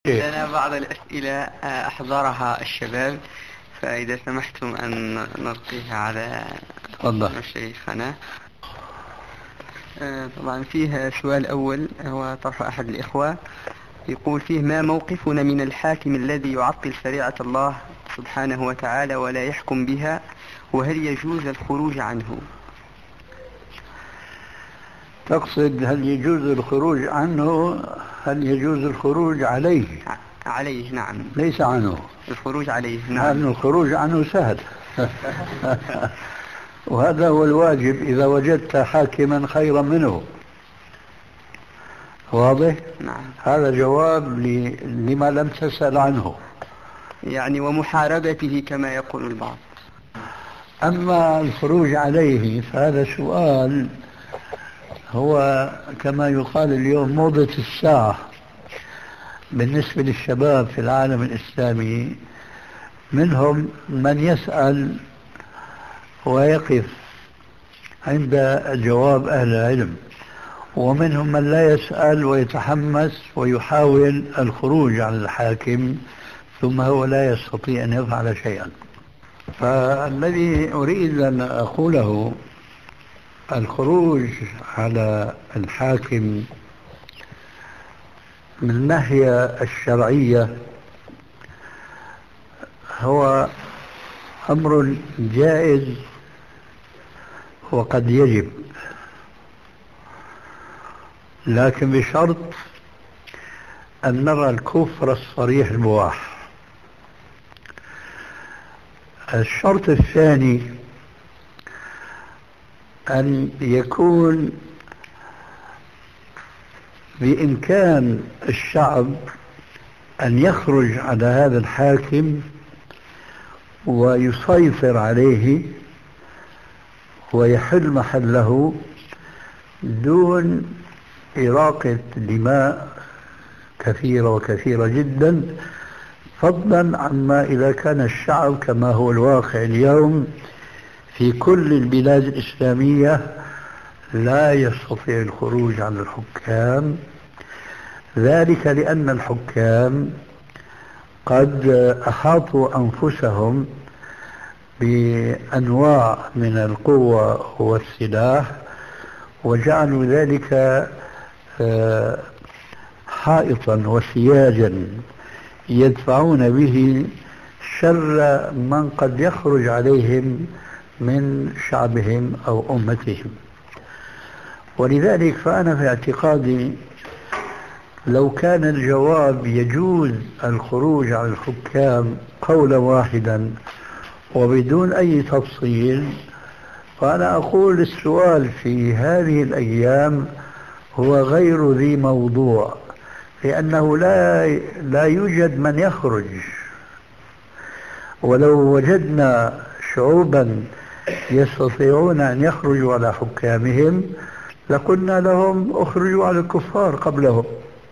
لنا بعض الأسئلة أحضرها الشباب، فإذا سمحتم أن نلقيها على شيخنا. طبعا فيها سؤال أول هو طرح أحد الإخوة، يقول فيه: ما موقفنا من الحاكم الذي يعطل شريعة الله سبحانه وتعالى ولا يحكم بها، وهل يجوز الخروج عنه؟ تقصد هل يجوز الخروج عنه؟ هل يجوز الخروج عليه؟ عليه نعم، ليس عنه. الخروج عليه نعم. لأن الخروج عنه سهل. وهذا هو الواجب إذا وجدت حاكما خيرا منه. واضح؟ نعم. هذا جواب لما لم تسأل عنه، يعني ومحاربته كما يقول البعض. أما الخروج عليه فهذا سؤال هو كما يقال اليوم موضة الساعة بالنسبة للشباب في العالم الإسلامي. منهم من يسأل ويقف عند جواب أهل العلم، ومنهم من لا يسأل ويتحمس ويحاول الخروج على الحاكم ثم هو لا يستطيع أن يفعل شيئا. فالذي أريد أن أقوله: الخروج على الحاكم من الناحية الشرعية هو أمر جائز وقد يجب، لكن بشرط أن نرى الكفر الصريح البواح. الشرط الثاني أن يكون بإمكان الشعب أن يخرج على هذا الحاكم ويسيطر عليه ويحل محله دون إراقة دماء كثيرة وكثيرة جدا، فضلا عما إذا كان الشعب كما هو الواقع اليوم في كل البلاد الإسلامية لا يستطيع الخروج عن الحكام. ذلك لأن الحكام قد أحاطوا أنفسهم بأنواع من القوة والسلاح وجعلوا ذلك حائطا وسياجا يدفعون به شر من قد يخرج عليهم من شعبهم أو أمتهم. ولذلك فأنا في اعتقادي لو كان الجواب يجوز الخروج على الحكام قولا واحدا وبدون أي تفصيل، فأنا أقول السؤال في هذه الأيام هو غير ذي موضوع، لأنه لا يوجد من يخرج. ولو وجدنا شعوبا يستطيعون أن يخرجوا على حكامهم لقلنا لهم اخرجوا على الكفار قبلهم.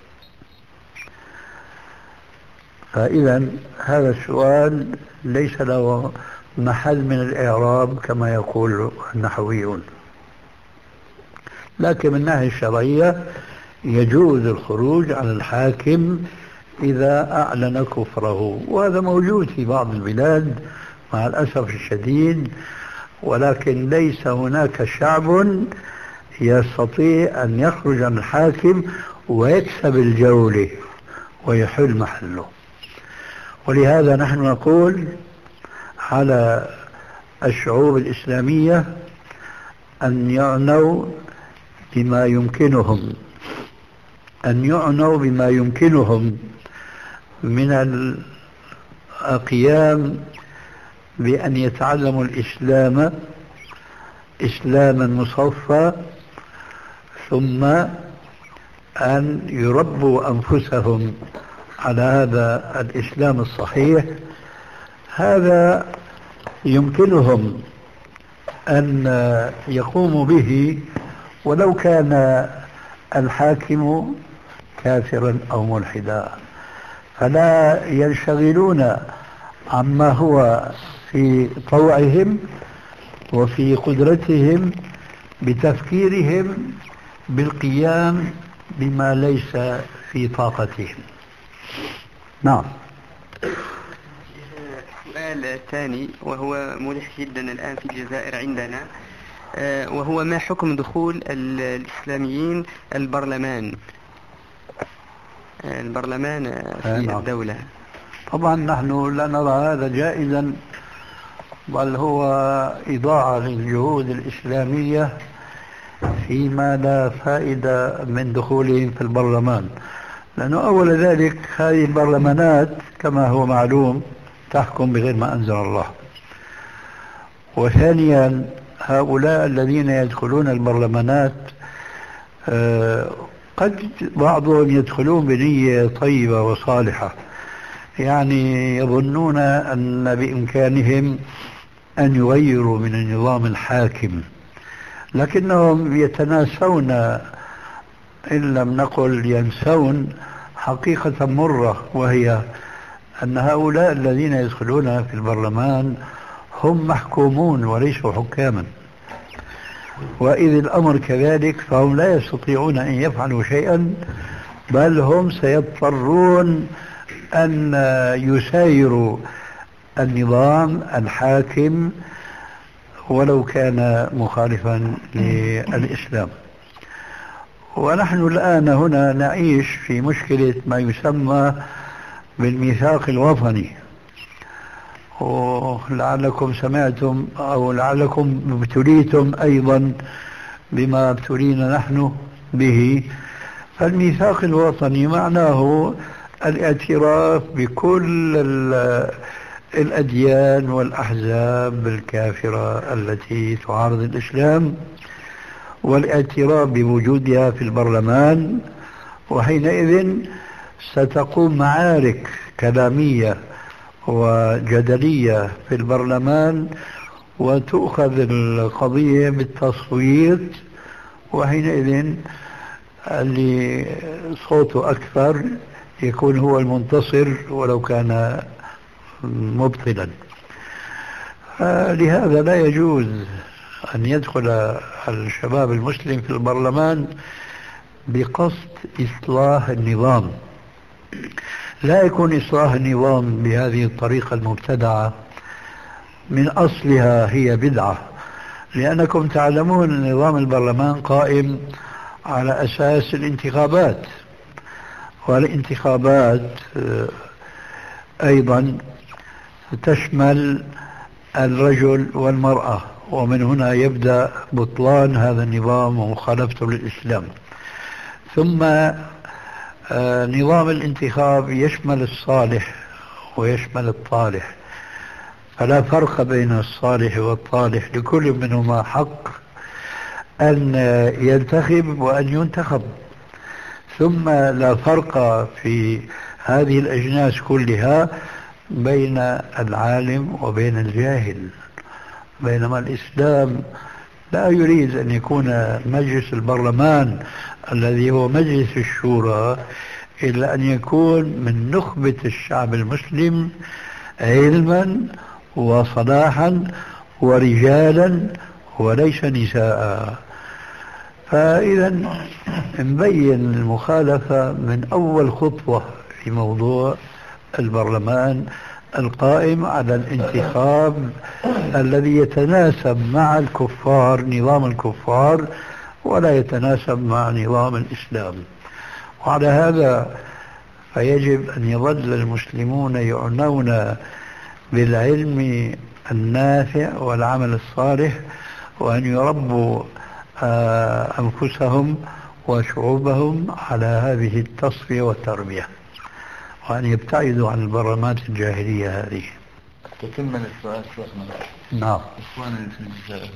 فإذا هذا السؤال ليس له محل من الإعراب كما يقول النحويون، لكن من الناحية الشرعية يجوز الخروج على الحاكم إذا أعلن كفره، وهذا موجود في بعض البلاد مع الأسف الشديد، ولكن ليس هناك شعب يستطيع أن يخرج عن الحاكم ويكسب الجولة ويحل محله. ولهذا نحن نقول على الشعوب الإسلامية أن يعنوا بما يمكنهم من القيام بأن يتعلموا الإسلام إسلاما مصفى، ثم أن يربوا أنفسهم على هذا الإسلام الصحيح. هذا يمكنهم أن يقوموا به ولو كان الحاكم كافرا أو ملحدا، فلا ينشغلون عما هو في طوعهم وفي قدرتهم بتفكيرهم بالقيام بما ليس في طاقتهم. نعم. سؤال ثاني وهو ملح جدا الآن في الجزائر عندنا، وهو ما حكم دخول الإسلاميين البرلمان في الدولة؟ طبعا نحن لا نرى هذا جائزا، بل هو إضاعة للجهود الإسلامية فيما لا فائدة من دخولهم في البرلمان، لأنه أول ذلك هذه البرلمانات كما هو معلوم تحكم بغير ما أنزل الله. وثانيا هؤلاء الذين يدخلون البرلمانات قد بعضهم يدخلون بنية طيبة وصالحة، يعني يظنون أن بإمكانهم أن يغيروا من النظام الحاكم، لكنهم يتناسون إن لم نقل ينسون حقيقة مرة، وهي أن هؤلاء الذين يدخلون في البرلمان هم محكومون وليسوا حكاما، وإذ الأمر كذلك فهم لا يستطيعون أن يفعلوا شيئا، بل هم سيضطرون أن يسايروا النظام الحاكم ولو كان مخالفا للإسلام. ونحن الآن هنا نعيش في مشكلة ما يسمى بالميثاق الوطني، ولعلكم سمعتم أو لعلكم ابتليتم أيضا بما ابتلينا نحن به. فالميثاق الوطني معناه الاعتراف بكل الأديان والأحزاب الكافرة التي تعارض الإسلام، والاعتراف بوجودها في البرلمان. وحينئذ ستقوم معارك كلامية وجدلية في البرلمان، وتؤخذ القضية بالتصويت، وحينئذ اللي صوته أكثر يكون هو المنتصر ولو كان مبطلا. لهذا لا يجوز أن يدخل الشباب المسلم في البرلمان بقصد إصلاح النظام. لا يكون إصلاح النظام بهذه الطريقة المبتدعة، من أصلها هي بدعة، لأنكم تعلمون أن نظام البرلمان قائم على أساس الانتخابات، والانتخابات أيضا تشمل الرجل والمرأة، ومن هنا يبدأ بطلان هذا النظام ومخالفته للإسلام. ثم نظام الانتخاب يشمل الصالح ويشمل الطالح، فلا فرق بين الصالح والطالح، لكل منهما حق أن ينتخب وأن ينتخب. ثم لا فرق في هذه الأجناس كلها بين العالم وبين الجاهل، بينما الإسلام لا يريد أن يكون مجلس البرلمان الذي هو مجلس الشورى إلا أن يكون من نخبة الشعب المسلم علما وصلاحا ورجالا وليس نساء. فإذا نبين المخالفة من أول خطوة في موضوع البرلمان القائم على الانتخاب الذي يتناسب مع الكفار، نظام الكفار، ولا يتناسب مع نظام الإسلام. وعلى هذا فيجب أن يظل المسلمون يعنون بالعلم النافع والعمل الصالح، وأن يربوا أنفسهم وشعوبهم على هذه التصفية والتربية، وأن يبتعدوا عن البرلمات الجاهلية هذه. تكمل السؤال شيخنا. نعم. إخواننا في الجزائر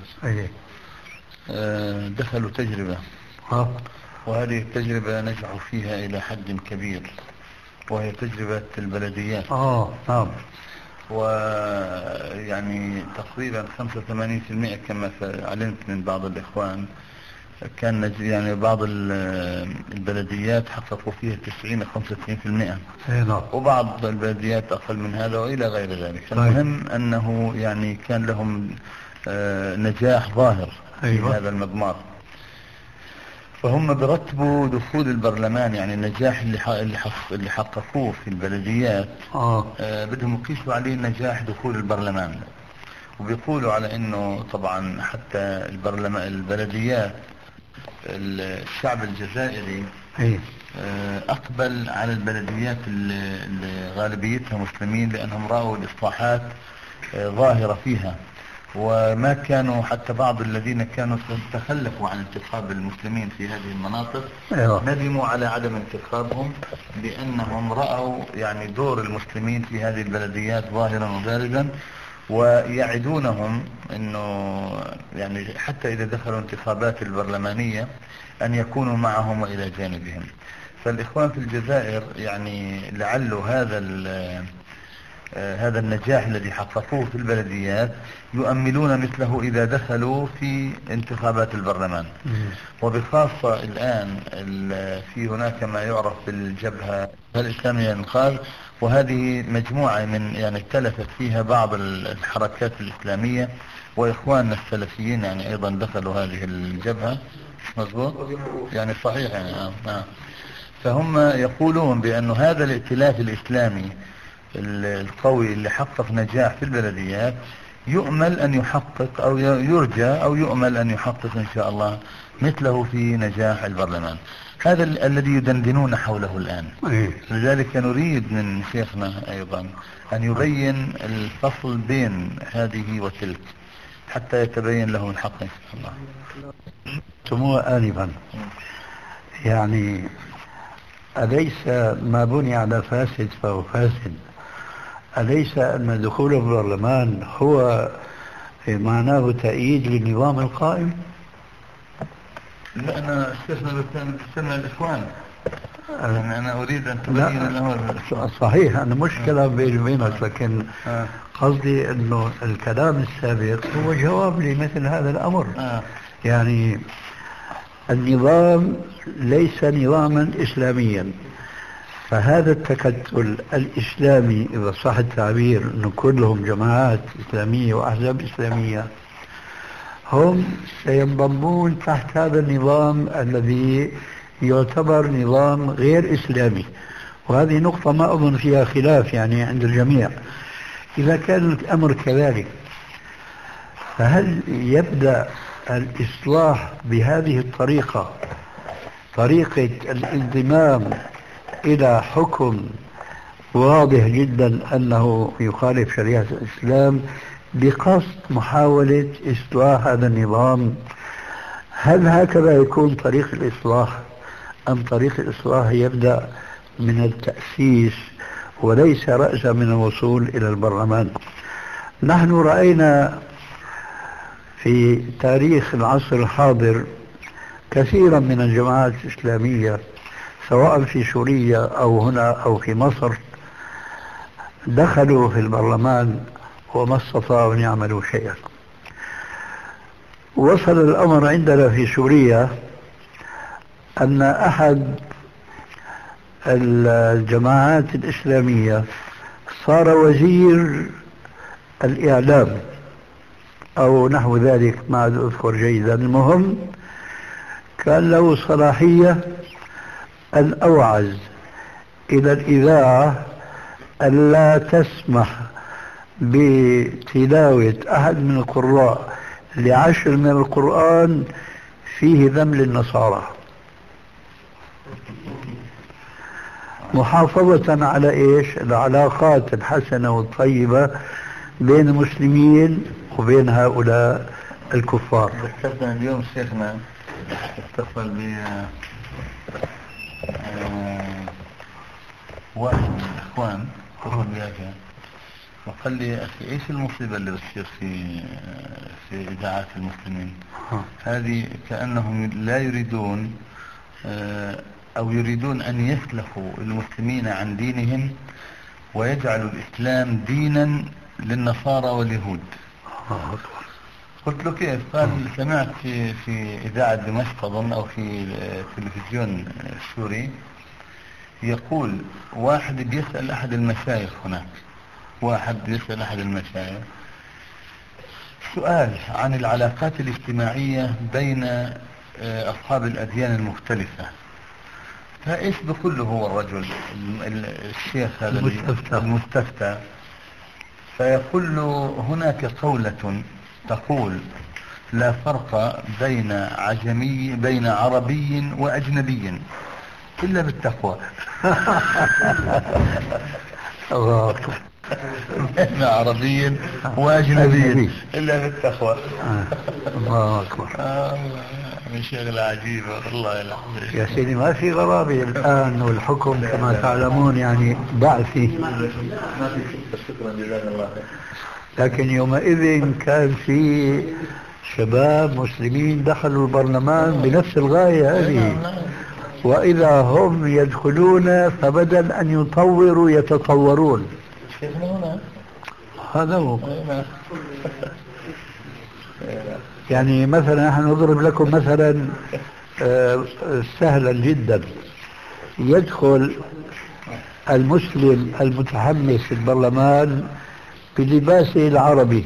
دخلوا تجربة، وهذه التجربة نجحوا فيها إلى حد كبير، وهي تجربة البلديات. نعم. ويعني تقريبا 85% كما علمت من بعض الإخوان، كان يعني بعض البلديات حققوا فيها 90-95%، وبعض البلديات أقل من هذا وإلى غير ذلك. المهم أنه يعني كان لهم نجاح ظاهر في هذا المضمار. فهم برتبوا دخول البرلمان، يعني النجاح اللي حققوه في البلديات بدهم يقيسوا عليه نجاح دخول البرلمان، وبيقولوا على انه طبعا حتى البلديات الشعب الجزائري اقبل على البلديات اللي غالبيتها مسلمين، لانهم رأوا الاصلاحات ظاهرة فيها، وما كانوا حتى بعض الذين كانوا تخلفوا عن انتخاب المسلمين في هذه المناطق ندموا على عدم انتخابهم، لأنهم رأوا يعني دور المسلمين في هذه البلديات ظاهرا وبارزا، ويعدونهم انه يعني حتى اذا دخلوا انتخابات البرلمانية ان يكونوا معهم والى جانبهم. فالاخوان في الجزائر يعني لعله هذا النجاح الذي حققوه في البلديات يؤملون مثله إذا دخلوا في انتخابات البرلمان. وبخاصة الآن في هناك ما يعرف بالجبهة الإسلامية للإنقاذ، وهذه مجموعة من يعني اتلفت فيها بعض الحركات الإسلامية، وإخواننا السلفيين يعني أيضا دخلوا هذه الجبهة. مظبوط يعني صحيح يعني فهم يقولون بأن هذا الائتلاف الإسلامي القوي اللي حقق نجاح في البلديات يؤمل أن يحقق أو يرجى أو يؤمل أن يحقق إن شاء الله مثله في نجاح البرلمان. هذا الذي يدندنون حوله الآن. لذلك نريد من شيخنا أيضا أن يبين الفصل بين هذه وتلك حتى يتبين لهم الحق إن شاء الله. سموه آنفا يعني أليس ما بني على فاسد فهو فاسد؟ أليس أن دخول البرلمان هو معناه تأييد للنظام القائم؟ لا أنا شيخنا بستمع الإخوان، أنا أريد أن تبين الأمر. صحيح أنا مشكلة بيني وبينك، لكن قصدي أنه الكلام السابق هو جواب لمثل هذا الأمر. يعني النظام ليس نظاما إسلاميا، فهذا التكتل الإسلامي إذا صح التعبير أنه كلهم جماعات إسلامية وأحزاب إسلامية، هم سينضمون تحت هذا النظام الذي يعتبر نظام غير إسلامي، وهذه نقطة ما أظن فيها خلاف يعني عند الجميع. إذا كان الأمر كذلك، فهل يبدأ الإصلاح بهذه الطريقة، طريقة الانضمام إلى حكم واضح جدا أنه يخالف شريعة الإسلام بقصد محاولة إصلاح هذا النظام؟ هل هكذا يكون طريق الإصلاح، أم طريق الإصلاح يبدأ من التأسيس وليس رأسا من الوصول إلى البرلمان؟ نحن رأينا في تاريخ العصر الحاضر كثيرا من الجماعات الإسلامية سواء في سوريا أو هنا أو في مصر دخلوا في البرلمان وما استطاعوا أن يعملوا شيئا. وصل الأمر عندنا في سوريا أن أحد الجماعات الإسلامية صار وزير الإعلام أو نحو ذلك، ما أذكر جيدا. المهم كان له صلاحية أن أوعز إلى الإذاعة ألا تسمح بتلاوة أحد من القراء ل10 من القرآن فيه ذم للنصارى، محافظة على إيش؟ العلاقات الحسنة والطيبة بين المسلمين وبين هؤلاء الكفار. ذكرتنا اليوم شيخنا اتصل ب واحد من الإخوان اتصل بياك وقال لي يا أخي إيش المصيبة اللي بتصير في إذاعات المسلمين؟ هذه كأنهم لا يريدون أو يريدون أن يسلخوا المسلمين عن دينهم ويجعلوا الإسلام دينا للنصارى واليهود. قلت له كيف؟ قال سمعت في إذاعة دمشق أظن أو في التلفزيون السوري يقول واحد بيسأل أحد المشايخ هناك، واحد بيسأل أحد المشايخ سؤال عن العلاقات الاجتماعية بين أصحاب الأديان المختلفة، فإيش بقول له هو الرجل الشيخ هذا المستفتى؟ فيقول له هناك قولة تقول لا فرق بين عربي وأجنبي إلا بالتقوى. بين عربي وأجنبي إلا بالتقوى. الله أكبر. شغلة عجيبة والله العظيم يا سيدي. ما في غرابة الآن، والحكم كما تعلمون يعني ضعفي، لكن يومئذ كان في شباب مسلمين دخلوا البرلمان بنفس الغاية هذه، وإذا هم يدخلون فبدل أن يطوروا يتطورون. هذا هو. يعني مثلا نحن نضرب لكم مثلا سهلا جدا. يدخل المسلم المتحمس في البرلمان بلباسه العربي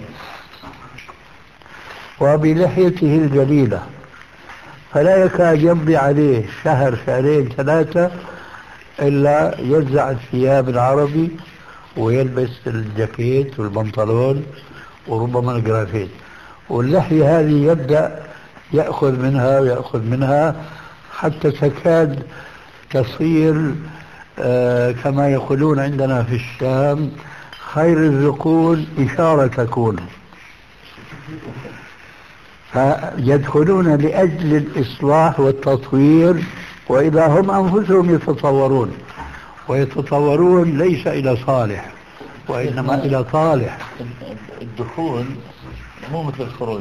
وبلحيته الجليلة، فلا يكاد يمضي عليه شهر شهرين ثلاثة إلا ينزع الثياب العربي ويلبس الجاكيت والبنطلون وربما الجرافيت، واللحية هذه يبدأ يأخذ منها ويأخذ منها حتى تكاد تصير كما يقولون عندنا في الشام خير الذقون إشارة تكون. فيدخلون لأجل الإصلاح والتطوير، وإذا هم أنفسهم يتطورون، ويتطورون ليس إلى صالح وإنما إلى طالح. الدخول مو مثل الخروج.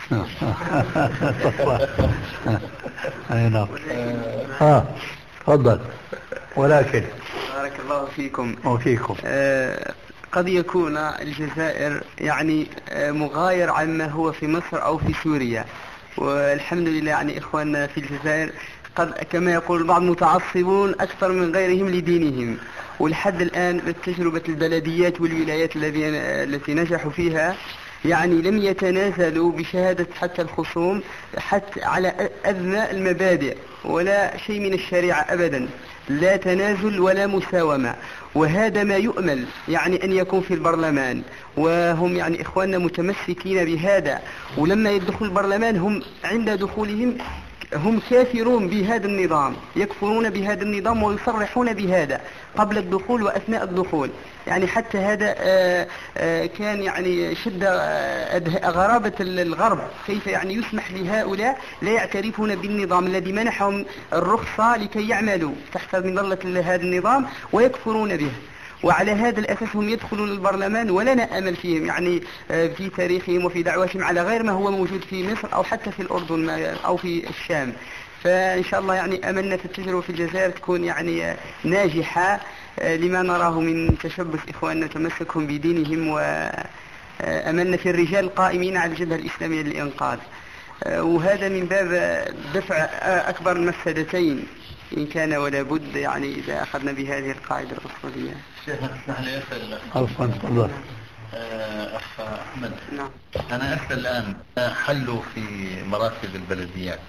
أي نعم. تفضل. ولكن بارك الله فيكم وفيكم قد يكون الجزائر يعني مغاير عما هو في مصر أو في سوريا، والحمد لله يعني إخواننا في الجزائر قد كما يقول البعض متعصبون أكثر من غيرهم لدينهم، ولحد الآن بتجربة البلديات والولايات التي نجحوا فيها يعني لم يتنازلوا بشهادة حتى الخصوم حتى على أدنى المبادئ ولا شيء من الشريعة أبدا، لا تنازل ولا مساومة. وهذا ما يؤمل يعني أن يكون في البرلمان، وهم يعني إخواننا متمسكين بهذا. ولما يدخل البرلمان هم عند دخولهم هم كافرون بهذا النظام، يكفرون بهذا النظام ويصرحون بهذا قبل الدخول وأثناء الدخول. يعني حتى هذا كان يعني شد غرابة الغرب، كيف يعني يسمح لهؤلاء لا يعترفون بالنظام الذي منحهم الرخصة لكي يعملوا تحت مظلة هذا النظام ويكفرون به. وعلى هذا الأساس هم يدخلون البرلمان ولنا أمل فيهم يعني في تاريخهم وفي دعوتهم على غير ما هو موجود في مصر أو حتى في الأردن أو في الشام. فإن شاء الله يعني أملنا في التجربة في الجزائر تكون يعني ناجحة لما نراه من تشبث إخواننا تمسكهم بدينهم، وأملنا في الرجال القائمين على الجبهة الإسلامية للإنقاذ. وهذا من باب دفع أكبر المفسدتين إن كان ولا بد يعني إذا أخذنا بهذه القاعدة الأصولية. شيخ اسمح لي أسأل. تفضل. أخ أحمد. نعم. أنا أسأل الآن حلوا في مراكز البلديات،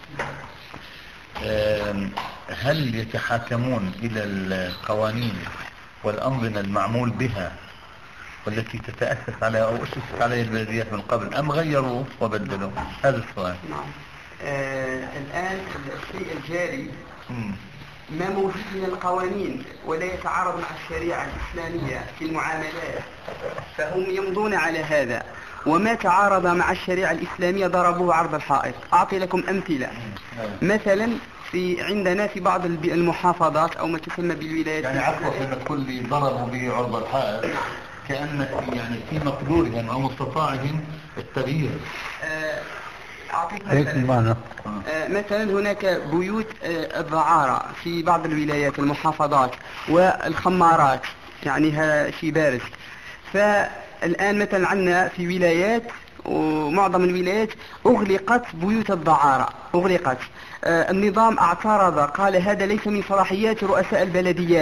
هل يتحاكمون إلى القوانين والأنظمة المعمول بها والتي تتأسس على أو أسست عليها البلديات من قبل، أم غيروا وبدلوا؟ هذا السؤال. نعم. الآن الشيء الجاري ما موجود من القوانين ولا يتعارض مع الشريعة الإسلامية في المعاملات فهم يمضون على هذا، وما تعارض مع الشريعة الإسلامية ضربوه عرض الحائط. أعطي لكم أمثلة. مثلا عندنا في بعض المحافظات أو ما تسمى بالولايات، يعني عفوا لما تقول لي ضربوا به عرض الحائط كأن يعني في مقدورهم أو مستطاعهم التغيير. أعطيك مثلا. مثلا هناك بيوت الدعارة في بعض الولايات المحافظات والخمارات يعني في بارز. فالآن مثلا عندنا في ولايات ومعظم الولايات أغلقت بيوت الدعارة، أغلقت. النظام اعترض، قال هذا ليس من صلاحيات رؤساء البلديات،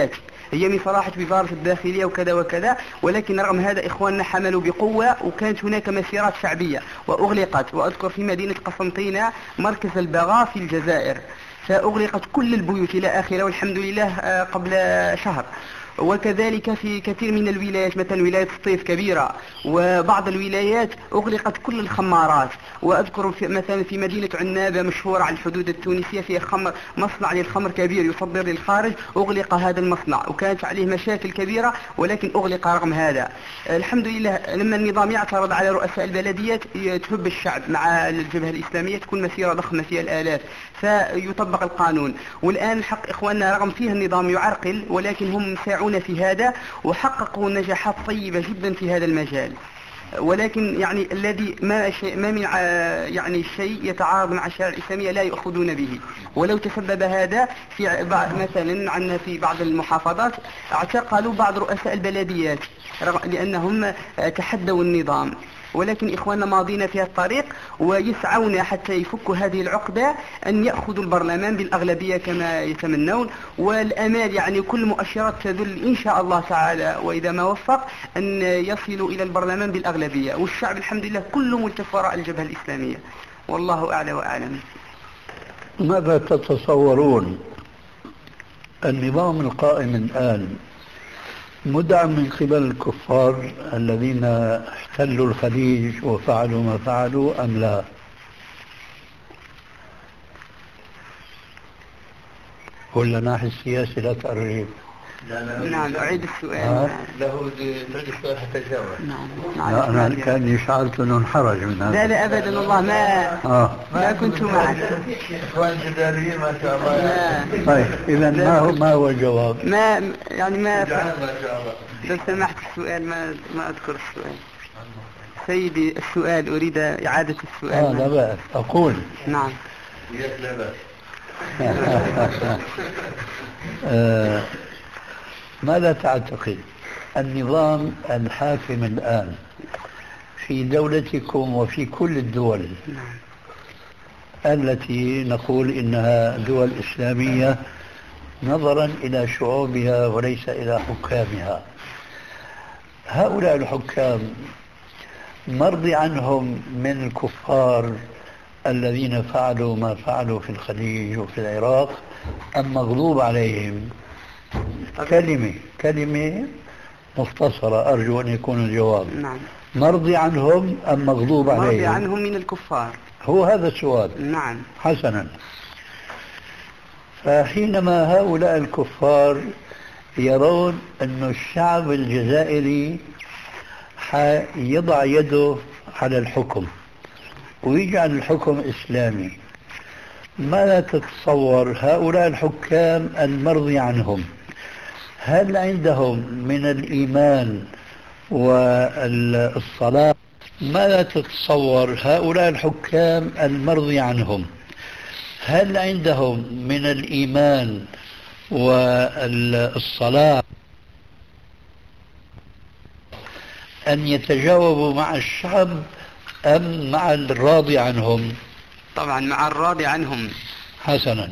هي من صلاحة وزارة الداخلية وكذا وكذا، ولكن رغم هذا إخواننا حملوا بقوة، وكانت هناك مسيرات شعبية وأغلقت. وأذكر في مدينة قسنطينة مركز البغاء في الجزائر، فأغلقت كل البيوت إلى آخره والحمد لله قبل شهر. وكذلك في كثير من الولايات، مثلا ولاية الطيف كبيرة، وبعض الولايات أغلقت كل الخمارات. وأذكر مثلا في مدينة عنابة مشهورة على الحدود التونسية فيها مصنع للخمر كبير يصدر للخارج، أغلق هذا المصنع وكانت عليه مشاكل كبيرة، ولكن أغلق رغم هذا. الحمد لله لما النظام يعترض على رؤساء البلديات تهب الشعب مع الجبهة الإسلامية، تكون مسيرة ضخمة فيها الآلاف، فيطبق القانون. والآن حق إخواننا رغم فيه النظام يعرقل، ولكن هم ساعون في هذا وحققوا نجاحات طيبة جدا في هذا المجال. ولكن يعني الذي ما من يعني شيء يتعارض مع الشريعة الإسلامية لا يأخذون به. ولو تسبب هذا في مثلا عندنا في بعض المحافظات اعتقلوا بعض رؤساء البلديات لأنهم تحدوا النظام، ولكن إخواننا ماضين في الطريق ويسعون حتى يفكوا هذه العقدة، أن يأخذوا البرلمان بالأغلبية كما يتمنون. والأمال يعني كل مؤشرات تدل إن شاء الله تعالى وإذا ما وفق أن يصلوا إلى البرلمان بالأغلبية، والشعب الحمد لله كله ملتف وراء الجبهة الإسلامية، والله أعلى وأعلم. ماذا تتصورون النظام القائم الآن مدعم من قبل الكفار الذين احتلوا الخليج وفعلوا ما فعلوا أم لا؟ ولا ناحية السياسي لا تقرب؟ نعم أعيد السؤال. له تريد السؤال حتى يجاوب. نعم لا أنا كان شعرت أنه انحرج من هذا. لا أبدا والله ما كنت معك. إخوان جداريين ما شاء الله. طيب إذا ما هو الجواب؟ ما لو سمحت السؤال ما أذكر السؤال. سيدي السؤال أريد إعادة السؤال. لا بأس أقول. نعم. لا بأس. ماذا تعتقد النظام الحاكم الآن في دولتكم وفي كل الدول التي نقول إنها دول إسلامية نظرا إلى شعوبها وليس إلى حكامها؟ هؤلاء الحكام مرضي عنهم من الكفار الذين فعلوا ما فعلوا في الخليج وفي العراق أم مغضوب عليهم؟ كلمة مختصرة أرجو أن يكون الجواب. نعم. مرضي عنهم أم مغضوب عليهم؟ مرضي عنهم من الكفار. هو هذا السؤال. نعم. حسنا، فحينما هؤلاء الكفار يرون أن الشعب الجزائري يضع يده على الحكم ويجعل الحكم إسلامي، ماذا تتصور هؤلاء الحكام المرضي عنهم هل عندهم من الإيمان والصلاة؟ ماذا تتصور هؤلاء الحكام المرضي عنهم هل عندهم من الإيمان والصلاة أن يتجاوبوا مع الشعب أم مع الراضي عنهم؟ طبعا مع الراضي عنهم. حسنا،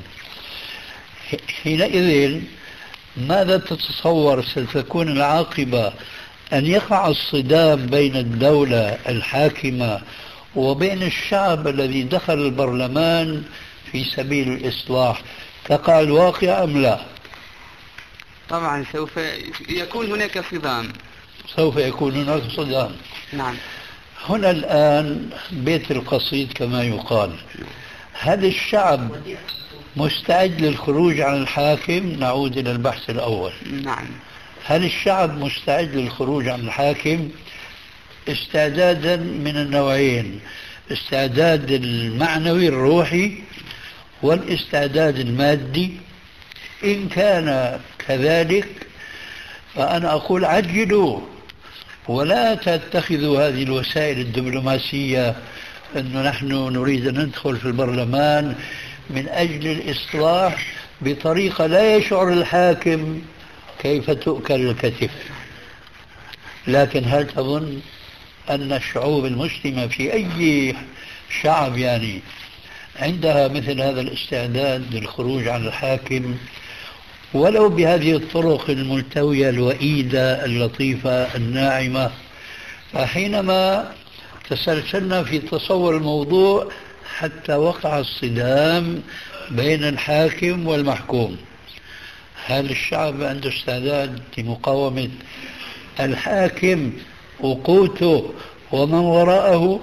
حينئذ ماذا تتصور ستكون العاقبة؟ أن يقع الصدام بين الدولة الحاكمة وبين الشعب الذي دخل البرلمان في سبيل الإصلاح، تقع الواقع أم لا؟ طبعا سوف يكون هناك صدام. سوف يكون هناك صدام. نعم. هنا الآن بيت القصيد كما يقال، هل الشعب مستعد للخروج عن الحاكم؟ نعود إلى البحث الأول. نعم. هل الشعب مستعد للخروج عن الحاكم؟ استعدادا من النوعين، استعداد المعنوي الروحي والاستعداد المادي. إن كان كذلك فأنا أقول عجلوا ولا تتخذوا هذه الوسائل الدبلوماسية أنه نحن نريد أن ندخل في البرلمان من أجل الإصلاح بطريقة لا يشعر الحاكم كيف تؤكل الكتف. لكن هل تظن أن الشعوب المسلمة في أي شعب عندها مثل هذا الاستعداد للخروج عن الحاكم ولو بهذه الطرق الملتوية الوئيدة اللطيفة الناعمة. فحينما تسلسلنا في تصور الموضوع حتى وقع الصدام بين الحاكم والمحكوم، هل الشعب عنده استعداد لمقاومة الحاكم وقوته ومن وراءه؟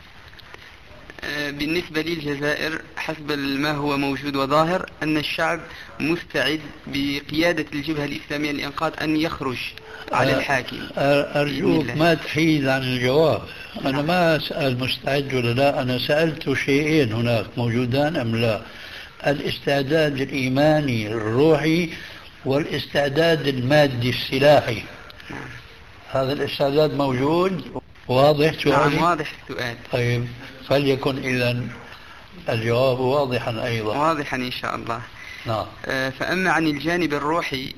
بالنسبة للجزائر حسب ما هو موجود وظاهر أن الشعب مستعد بقيادة الجبهة الإسلامية للإنقاذ أن يخرج على الحاكم. أرجوك ما تحيد عن الجواب. أنا ما أسأل مستعد ولا لا، أنا سألت شيئين هناك موجودان أم لا: الاستعداد الإيماني الروحي والاستعداد المادي السلاحي. هذا الاستعداد موجود؟ واضح سؤالي؟ نعم واضح السؤال. طيب فليكن إذن الجواب واضحا أيضا. واضحا إن شاء الله. نعم. فأما عن الجانب الروحي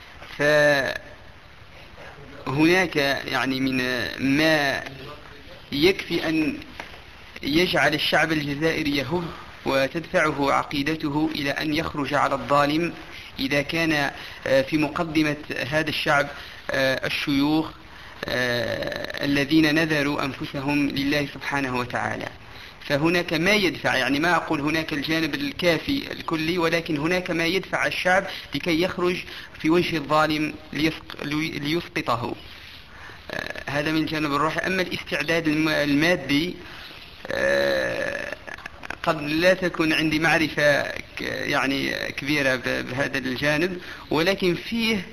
فهناك يعني من ما يكفي أن يجعل الشعب الجزائري يهب وتدفعه عقيدته إلى أن يخرج على الظالم إذا كان في مقدمة هذا الشعب الشيوخ الذين نذروا أنفسهم لله سبحانه وتعالى. فهناك ما يدفع، يعني ما أقول هناك الجانب الكافي الكلي، ولكن هناك ما يدفع الشعب لكي يخرج في وجه الظالم ليسقطه. هذا من الجانب الروحي. أما الاستعداد المادي قد لا تكون عندي معرفة يعني كبيرة بهذا الجانب، ولكن فيه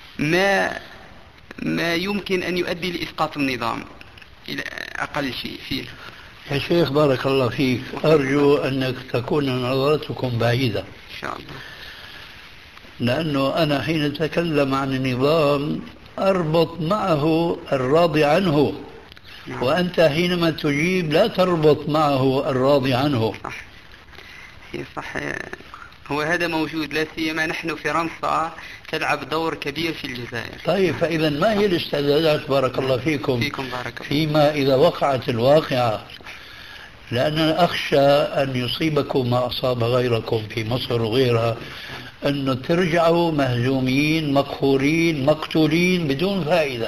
ما يمكن أن يؤدي لإسقاط النظام إلى أقل شيء فيه. يا شيخ بارك الله فيك، أرجو أنك تكون نظرتكم بعيدة إن شاء الله، لأنه أنا حين أتكلم عن النظام أربط معه الراضي عنه، وأنت حينما تجيب لا تربط معه الراضي عنه. صح. هو هذا موجود، لا سيما نحن فرنسا تلعب دور كبير في الجزائر. طيب فإذا ما هي الاستعدادات بارك الله فيكم بارك فيما إذا وقعت الواقعة؟ لأننا أخشى أن يصيبكم ما أصاب غيركم في مصر وغيرها، أنه ترجعوا مهزومين مقهورين مقتولين بدون فائدة.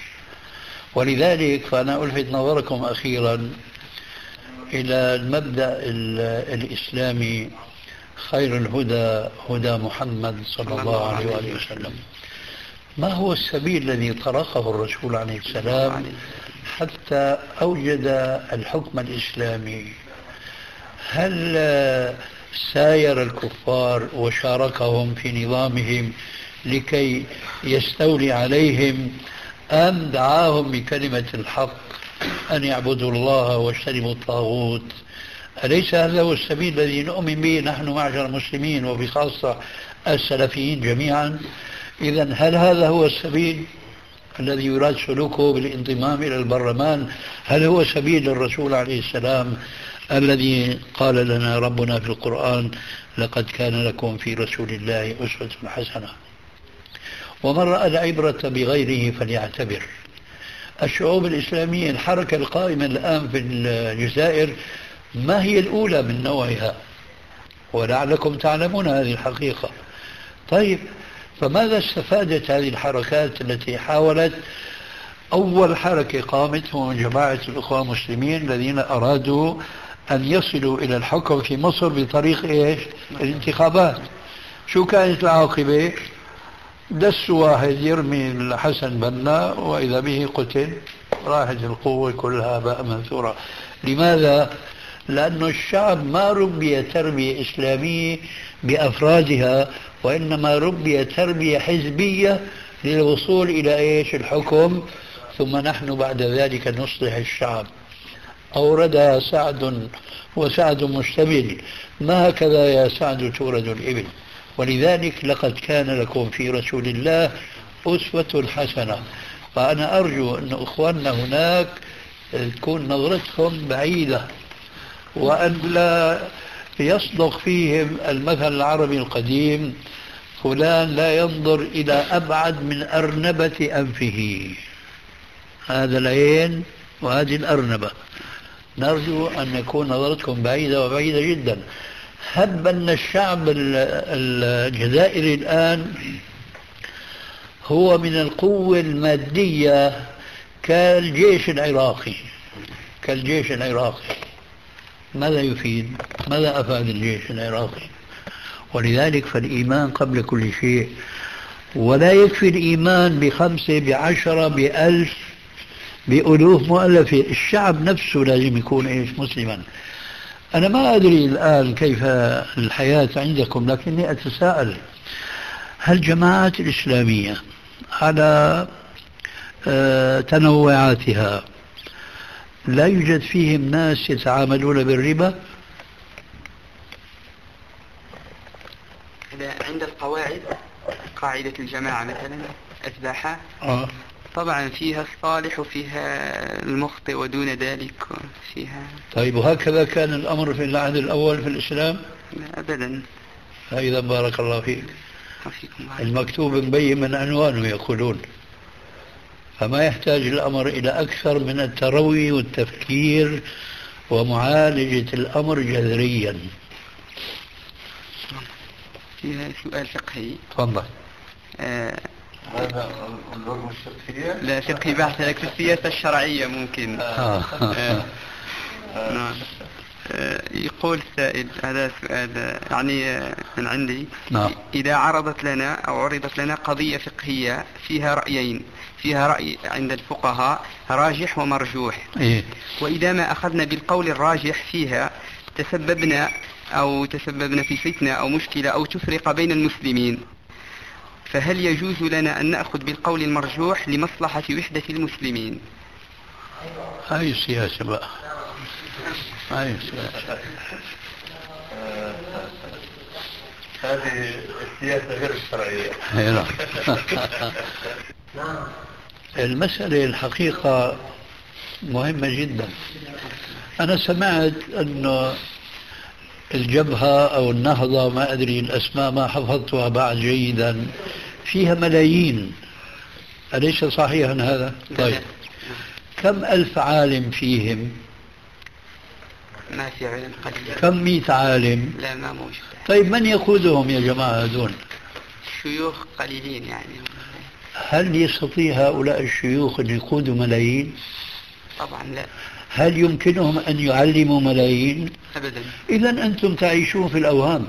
ولذلك فأنا ألفت نظركم أخيرا إلى المبدأ الإسلامي: خير الهدى هدى محمد صلى الله عليه وآله وسلم. ما هو السبيل الذي طرقه الرسول عليه السلام حتى أوجد الحكم الإسلامي؟ هل ساير الكفار وشاركهم في نظامهم لكي يستولي عليهم، أم دعاهم بكلمة الحق أن يعبدوا الله واجتنبوا الطاغوت؟ أليس هذا هو السبيل الذي نؤمن به نحن معشر المسلمين وبخاصة السلفيين جميعا؟ إذن هل هذا هو السبيل الذي يراد سلوكه بالانضمام إلى البرلمان؟ هل هو سبيل الرسول عليه السلام الذي قال لنا ربنا في القرآن: لقد كان لكم في رسول الله أسوة حسنة؟ ومن رأى العبرة بغيره فليعتبر. الشعوب الإسلامية الحركة القائمة الآن في الجزائر ما هي الأولى من نوعها، ولعلكم تعلمون هذه الحقيقة. طيب فماذا استفادت هذه الحركات التي حاولت؟ أول حركة قامت هو جماعة الأخوة المسلمين الذين أرادوا أن يصلوا إلى الحكم في مصر بطريق إيش؟ الانتخابات. شو كانت العاقبة؟ دس واحد يرمي الحسن بنا وإذا به قتل، راحت القوة كلها بقى منثورة. لماذا؟ لأن الشعب ما ربي تربية إسلامية بأفرادها، وإنما ربي تربية حزبية للوصول إلى إيش؟ الحكم، ثم نحن بعد ذلك نصلح الشعب. أوردها سعد وسعد مشتمل، ما هكذا يا سعد تورد الإبل. ولذلك لقد كان لكم في رسول الله أسوة حسنة. فأنا أرجو أن أخواننا هناك تكون نظرتهم بعيدة، وأن لا يصدق فيهم المثل العربي القديم: فلان لا ينظر إلى أبعد من أرنبة أنفه. هذا العين وهذه الأرنبة. نرجو أن يكون نظرتكم بعيدة وبعيدة جدا، هب أن الشعب الجزائري الآن هو من القوة المادية كالجيش العراقي. ماذا يفيد؟ ماذا أفاد الجيش العراقي؟ ولذلك فالإيمان قبل كل شيء، ولا يكفي الإيمان ب5 ب10 ب1000 بألوف مؤلفة. الشعب نفسه لازم يكون مسلما. أنا ما أدري الآن كيف الحياة عندكم، لكني أتساءل، هل الجماعات الإسلامية على تنوعاتها لا يوجد فيهم ناس يتعاملون بالربا؟ عند القواعد، قاعدة الجماعة مثلا أتباعها طبعا فيها الصالح وفيها المخطئ ودون ذلك فيها. طيب، وهكذا كان الأمر في العهد الأول في الإسلام؟ لا أبدا. فإذا بارك الله فيك، المكتوب مبين من عنوانه يقولون، فما يحتاج الأمر إلى أكثر من التروي والتفكير ومعالجة الأمر جذريا. فيها سؤال فقهي. تفضل. هذا الرغم الشرعية؟ لا، فقهي بحث لك في السياسة الشرعية ممكن. نعم. يقول سائل، هذا سؤال يعني من عندي. نعم. إذا عرضت لنا قضية فقهية فيها رأيين، فيها رأي عند الفقهاء راجح ومرجوح، وإذا ما أخذنا بالقول الراجح فيها تسببنا في فتنة أو مشكلة أو تفرق بين المسلمين، فهل يجوز لنا أن نأخذ بالقول المرجوح لمصلحة وحدة المسلمين؟ هاي السياسة بقى، هاي السياسة. هذه السياسة غير الشرعية. المسألة الحقيقة مهمة جدا. أنا سمعت أنه الجبهة أو النهضة، ما أدري الأسماء ما حفظتها بعد جيدا، فيها ملايين، أليس صحيحا هذا؟ طيب، كم ألف عالم فيهم؟ ما في علم قليل. كم 100 عالم؟ لا، ما موجود. طيب، من يقودهم يا جماعة هذول؟ شيوخ قليلين يعني. هل يستطيع هؤلاء الشيوخ أن يقودوا ملايين؟ طبعا لا. هل يمكنهم أن يعلموا ملايين؟ أبدا. إذن أنتم تعيشون في الأوهام.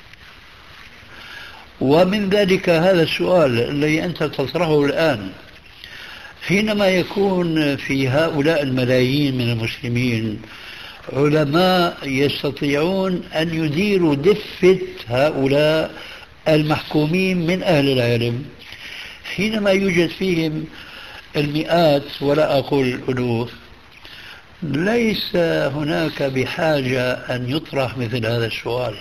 ومن ذلك هذا السؤال الذي أنت تطرحه الآن، حينما يكون في هؤلاء الملايين من المسلمين علماء يستطيعون أن يديروا دفة هؤلاء المحكومين من أهل العلم، حينما يوجد فيهم المئات ولا أقول الألوف، ليس هناك بحاجة أن يطرح مثل هذا السؤال.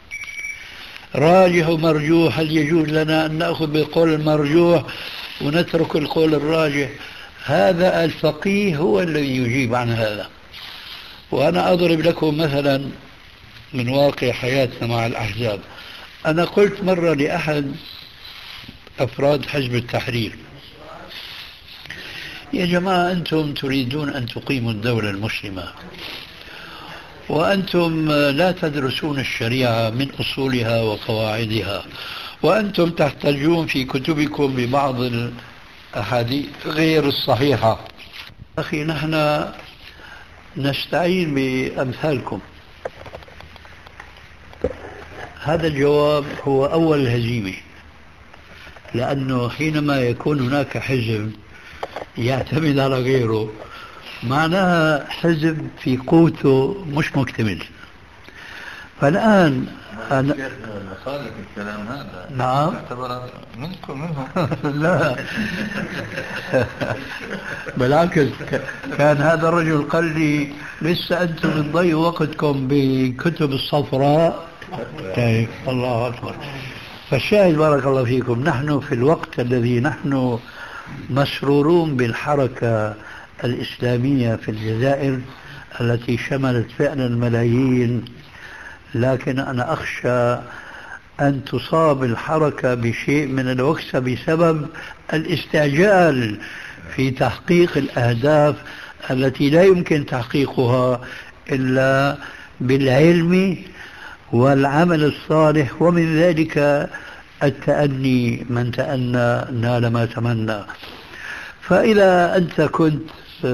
راجح ومرجوح، هل يجوز لنا أن نأخذ بالقول المرجوح ونترك القول الراجح؟ هذا الفقيه هو الذي يجيب عن هذا. وأنا أضرب لكم مثلا من واقع حياتنا مع الأحزاب. أنا قلت مرة لأحد أفراد حزب التحرير: يا جماعة، أنتم تريدون أن تقيموا الدولة المسلمة، وأنتم لا تدرسون الشريعة من أصولها وقواعدها، وأنتم تحتجون في كتبكم ببعض الأحاديث غير الصحيحة. أخي، نحن نستعين بأمثالكم. هذا الجواب هو أول الهزيمة، لأنه حينما يكون هناك حزب يعتمد على غيره، معناها حزب في قوته مش مكتمل. فالآن أنا خالف الكلام هذا. نعم. اعتبر منهم. لا، بالعكس، كان هذا الرجل قال لي: لسه أنتم بتضيعوا وقتكم بكتب الصفراء. طيب، الله أكبر. فالشاهد بارك الله فيكم، نحن في الوقت الذي نحن مسرورون بالحركة الإسلامية في الجزائر التي شملت فعلا الملايين، لكن أنا أخشى أن تصاب الحركة بشيء من الوكسة بسبب الاستعجال في تحقيق الأهداف التي لا يمكن تحقيقها إلا بالعلم والعمل الصالح، ومن ذلك التأني، من تأنى نال ما تمنى. فإذا أنت كنت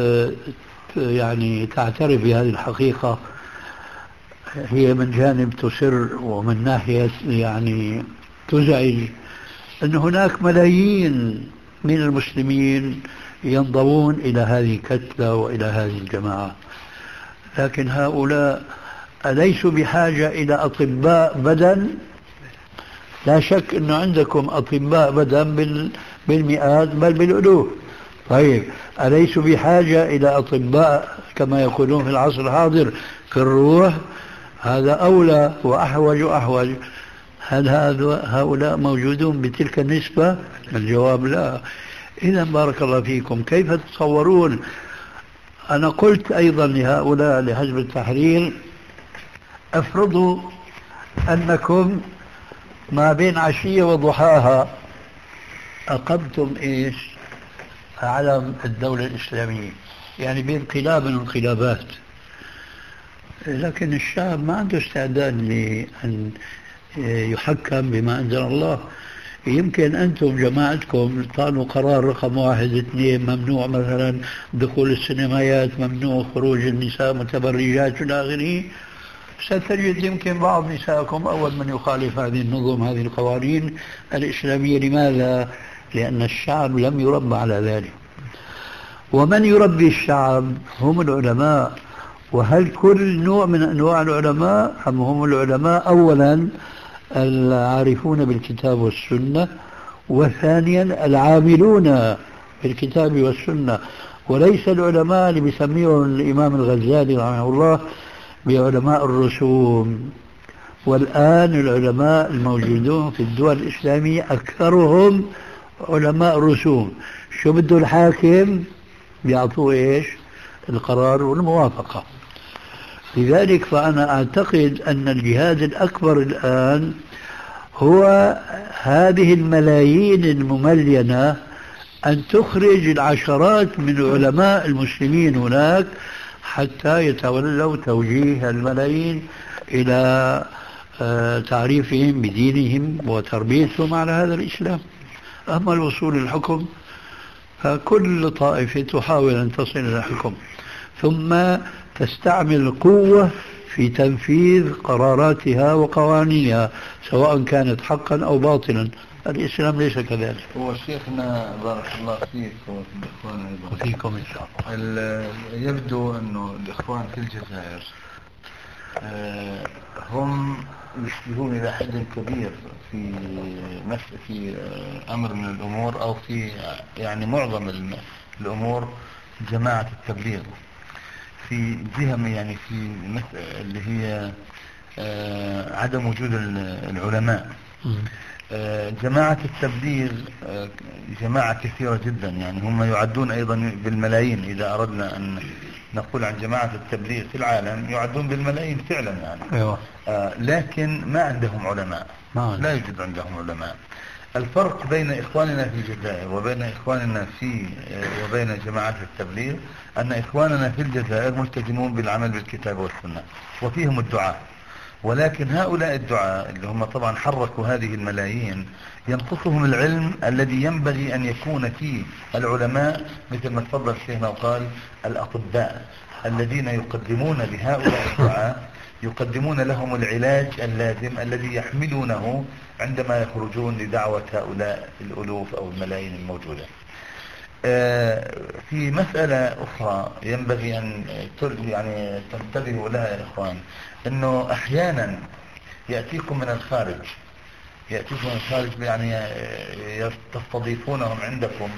يعني تعترف بهذه الحقيقة، هي من جانب تسر ومن ناحية يعني تزعج أن هناك ملايين من المسلمين ينضمون إلى هذه الكتلة وإلى هذه الجماعة، لكن هؤلاء أليسوا بحاجة إلى أطباء بدن؟ لا شك أن عندكم أطباء بدن بالمئات بل بالألوف. طيب أليسوا بحاجة إلى أطباء كما يقولون في العصر الحاضر في الروح؟ هذا أولى وأحوج وأحوج. هل هؤلاء موجودون بتلك النسبة؟ الجواب لا. إذا بارك الله فيكم، كيف تتصورون؟ أنا قلت أيضا لهؤلاء لحزب التحرير: افرضوا أنكم ما بين عشية وضحاها أقمتم إيش؟ علم الدولة الإسلامية، يعني بانقلاب من الانقلابات، لكن الشعب ما عنده استعداد لأن يحكم بما أنزل الله. يمكن أنتم جماعتكم طالوا قرار رقم 1 2 ممنوع مثلا دخول السينمايات، ممنوع خروج النساء متبرجات إلى آخره، ستجد يمكن بعض نسائكم أول من يخالف هذه النظم، هذه القوانين الإسلامية. لماذا؟ لأن الشعب لم يربى على ذلك. ومن يربي الشعب هم العلماء. وهل كل نوع من أنواع العلماء أم هم العلماء أولا العارفون بالكتاب والسنة، وثانيا العاملون بالكتاب والسنة، وليس العلماء اللي بيسميهم الإمام الغزالي رحمه الله بعلماء الرسوم. والآن العلماء الموجودون في الدول الإسلامية أكثرهم علماء رسوم. شو بده الحاكم؟ بيعطوه إيش؟ القرار والموافقة. لذلك فأنا أعتقد أن الجهاد الأكبر الآن هو هذه الملايين المملينة، أن تخرج العشرات من علماء المسلمين هناك حتى يتولوا توجيه الملايين إلى تعريفهم بدينهم وتربيتهم على هذا الإسلام. أما الوصول للحكم فكل طائفة تحاول أن تصل إلى الحكم، ثم تستعمل القوة في تنفيذ قراراتها وقوانينها سواء كانت حقا أو باطلا. الإسلام ليس كذلك. هو شيخنا بارك الله فيك والإخوان أيضا وفيكم إن شاء الله. يبدو أنه الإخوان في الجزائر هم يشبهون إلى حد كبير في أمر من الأمور، أو في يعني معظم الأمور جماعة التبليغ، في جهة يعني في اللي هي عدم وجود العلماء. جماعة التبليغ جماعة كثيرة جدا، يعني هم يعدون أيضا بالملايين. إذا أردنا أن نقول عن جماعة التبليغ في العالم يعدون بالملايين فعلا يعني. أيوة. لكن ما عندهم علماء، لا يوجد عندهم علماء. الفرق بين إخواننا في الجزائر وبين إخواننا وبين جماعة التبليغ أن إخواننا في الجزائر ملتزمون بالعمل بالكتاب والسنة وفيهم الدعاء، ولكن هؤلاء الدعاء اللي هم طبعا حركوا هذه الملايين ينقصهم العلم الذي ينبغي أن يكون فيه العلماء، مثل ما تفضل شيخنا وقال الأطباء الذين يقدمون لهؤلاء الدعاء، يقدمون لهم العلاج اللازم الذي يحملونه عندما يخرجون لدعوة هؤلاء الألوف أو الملايين الموجودة. في مسألة أخرى ينبغي أن يعني تنتبهوا لها يا إخوان، أنه أحيانا يأتيكم من الخارج، يعني تستضيفونهم عندكم،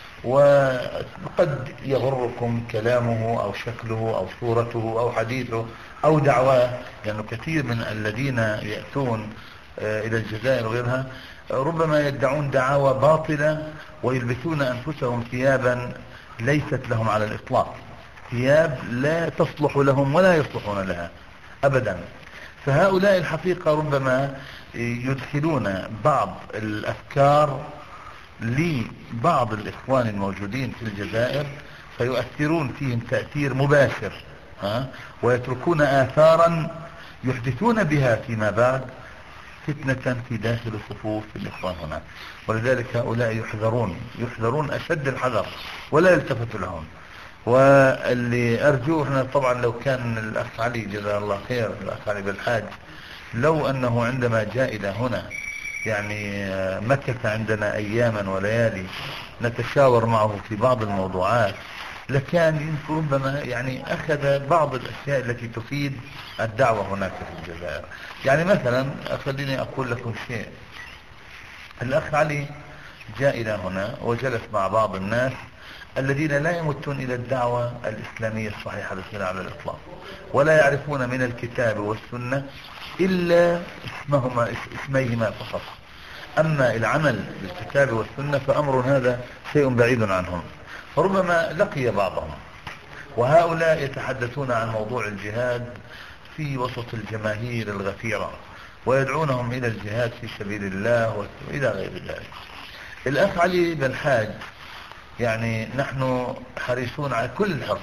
وقد يغركم كلامه أو شكله أو صورته أو حديثه أو دعواه، لأنه كثير من الذين يأتون إلى الجزائر وغيرها ربما يدعون دعاوى باطلة ويلبسون أنفسهم ثيابا ليست لهم على الإطلاق، ثياب لا تصلح لهم ولا يصلحون لها أبدا. فهؤلاء الحقيقة ربما يدخلون بعض الأفكار لبعض الإخوان الموجودين في الجزائر فيؤثرون فيهم تأثير مباشر، ويتركون آثارا يحدثون بها فيما بعد فتنة في داخل صفوف الإخوان هنا. ولذلك هؤلاء يحذرون أشد الحذر ولا يلتفت لهم. واللي أرجوه هنا طبعا لو كان الأخ علي جزاه الله خير، الأخ علي بالحاج، لو أنه عندما جاء إلى هنا يعني مكث عندنا أياما وليالي نتشاور معه في بعض الموضوعات، لكان ربما يعني أخذ بعض الأشياء التي تفيد الدعوة هناك في الجزائر. يعني مثلا خليني أقول لكم شيء. الأخ علي جاء إلى هنا وجلس مع بعض الناس الذين لا يمتون إلى الدعوة الإسلامية الصحيحة بسنا على الإطلاق، ولا يعرفون من الكتاب والسنة إلا اسميهما فقط. أما العمل بالكتاب والسنة فأمر هذا شيء بعيد عنهم. فربما لقي بعضهم، وهؤلاء يتحدثون عن موضوع الجهاد في وسط الجماهير الغفيرة ويدعونهم إلى الجهاد في سبيل الله وإلى غير ذلك. الأخ علي بالحاج يعني نحن حريصون على كل الحرص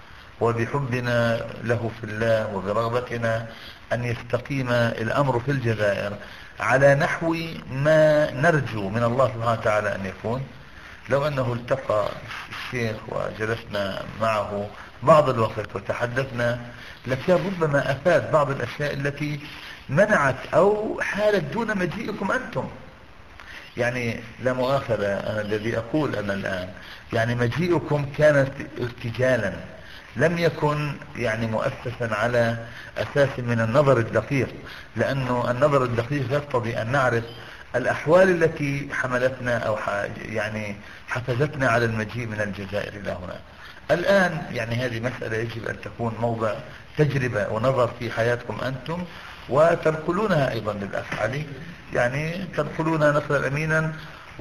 وبحبنا له في الله وبرغبتنا أن يستقيم الأمر في الجزائر على نحو ما نرجو من الله سبحانه وتعالى أن يكون. لو أنه التقى الشيخ وجلسنا معه بعض الوقت وتحدثنا لكان ربما أفاد بعض الأشياء التي منعت أو حالت دون مجيئكم أنتم. يعني لا مؤاخذة أنا الذي أقول أنا الآن يعني مجيئكم كانت ارتجالا، لم يكن يعني مؤسسا على أساس من النظر الدقيق، لأنه النظر الدقيق يقتضي أن نعرف الأحوال التي حملتنا أو يعني حفزتنا على المجيء من الجزائر إلى هنا. الآن يعني هذه مسألة يجب أن تكون موضع تجربة ونظر في حياتكم أنتم، وتنقلونها أيضا للأخ علي، يعني تنقلونها نقلا أمينا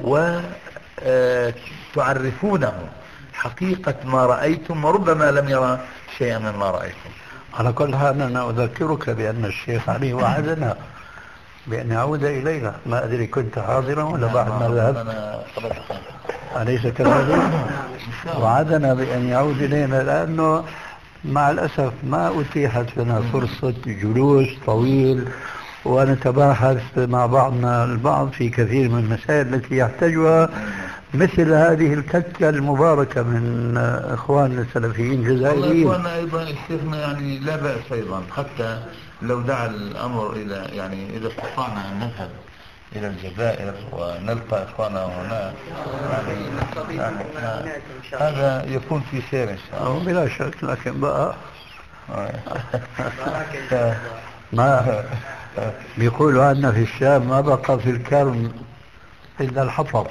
وتعرفونه حقيقة ما رأيتم، وربما لم يرى شيئا مما رأيتم. على كل حال أنا أذكرك بأن الشيخ علي وعدنا بأن يعود إلينا. ما أدري كنت حاضرا ولا بعد ما ذهبت؟ أليس كذلك؟ وعدنا بأن يعود إلينا، لأنه مع الأسف ما أتيحت لنا فرصة جلوس طويل ونتباحث مع بعضنا البعض في كثير من المسائل التي يحتاجها مثل هذه الكتلة المباركة من إخواننا السلفيين الجزائريين. إخواننا أيضا الشيخنا يعني لا بأس أيضا، حتى لو دعا الأمر إلى يعني إذا استطعنا أن نذهب إلى الجزائر ونلقى إخواننا هنا يعني هذا يكون في خير إن شاء الله. بلا شك، لكن بقى ما بيقولوا عندنا في الشام ما بقى في الكرم إلا الحطب.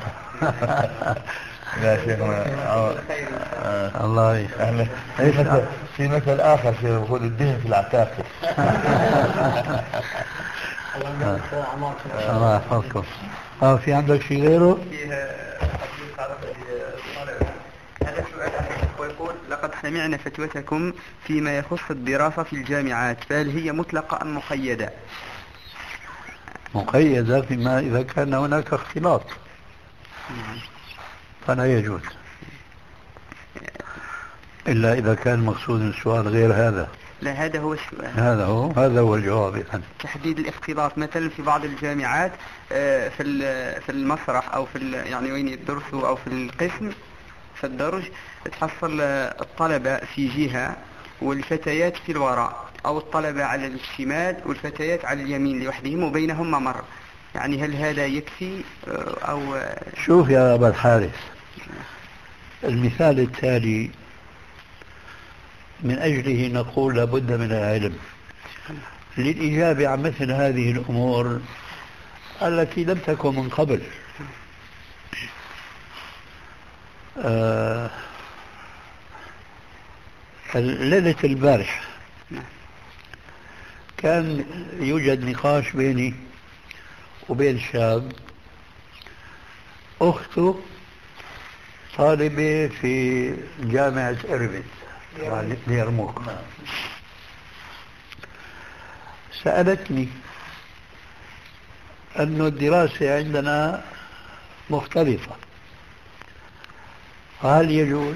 لا شيخنا الله يحفظك. في مثل آخر شيخ يقول الدهن في العتاقة. الله يحفظكم. في عندك شيء غيره؟ هذا سؤال ويقول: لقد سمعنا فتوتكم فيما يخص الدراسة في الجامعات، فهل هي مطلقة أم مقيدة؟ مقيدة فيما إذا كان هناك اختلاط فلا يجوز، إلا إذا كان مقصود السؤال غير هذا. لا، هذا هو السؤال. هذا هو الجواب يعني. تحديد الاختلاط مثلا في بعض الجامعات في المسرح أو يعني وين يدرسوا أو في القسم في الدرج تحصل الطلبة في جهة والفتيات في الوراء، أو الطلبة على الشمال والفتيات على اليمين لوحدهم وبينهم ممر. يعني هل هذا يكفي أو؟ شوف يا أبا الحارث، المثال التالي من أجله نقول لابد من العلم للإجابة عن مثل هذه الأمور التي لم تكن من قبل. ليلة البارحة كان يوجد نقاش بيني وبين شاب، أخته طالبة في جامعة إربد اليرموك، سألتني أن الدراسة عندنا مختلفة، هل يجوز؟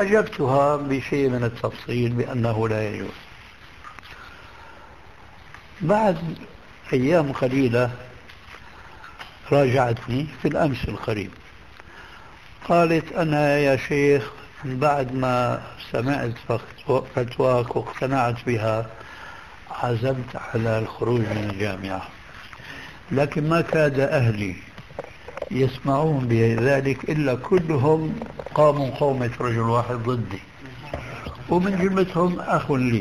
أجبتها بشيء من التفصيل بأنه لا يجوز. بعد أيام قليلة راجعتني في الأمس القريب، قالت: أنا يا شيخ بعد ما سمعت فتواك واقتنعت بها عزمت على الخروج من الجامعة، لكن ما كاد أهلي يسمعون بذلك إلا كلهم قاموا قومة رجل واحد ضدي، ومن جملتهم أخ لي،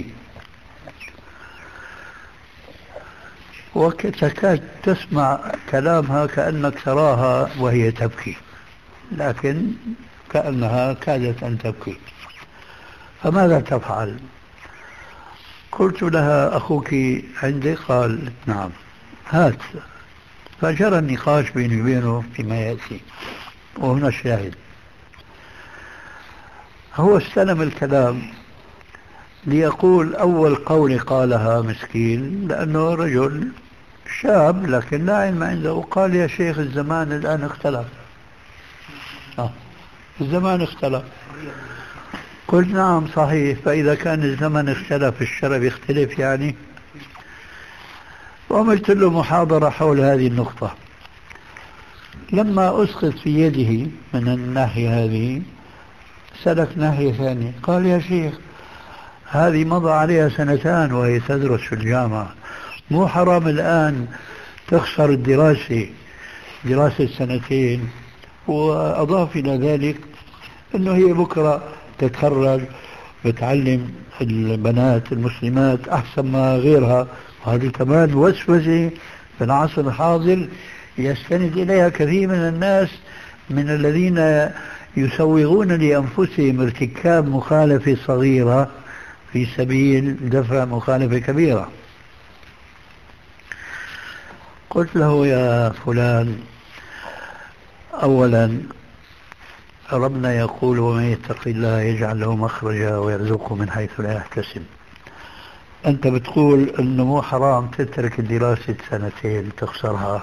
وتكاد تسمع كلامها كأنك تراها وهي تبكي، لكن كأنها كادت أن تبكي. فماذا تفعل؟ قلت لها: أخوك عندي؟ قال: نعم. هات. فجرى النقاش بيني وبينه فيما يأتي، وهنا الشاهد. هو استلم الكلام ليقول أول قول قالها مسكين، لأنه رجل شاب لكن لا علم عنده، قال: يا شيخ الزمان الآن اختلف. الزمان اختلف. قلت: نعم صحيح، فإذا كان الزمن اختلف الشرع يختلف يعني. وعملت له محاضرة حول هذه النقطة. لما أسقط في يده من الناحية هذه سلك ناحية ثانية، قال: يا شيخ هذه مضى عليها 2 وهي تدرس في الجامعة، مو حرام الآن تخسر دراسة 2. وأضاف إلى ذلك أنه هي بكرة تتخرج وتعلم البنات المسلمات أحسن ما غيرها، وهذه كمان وسوسة في العصر الحاضر يستند إليها كثير من الناس من الذين يسوغون لأنفسهم ارتكاب مخالفة صغيرة في سبيل دفع مخالفة كبيرة. قلت له: يا فلان، أولا ربنا يقول: ومن يتق الله يجعل له مخرجا ويرزقه من حيث لا يحتسب. أنت بتقول أنه مو حرام تترك الدراسة 2 تخسرها.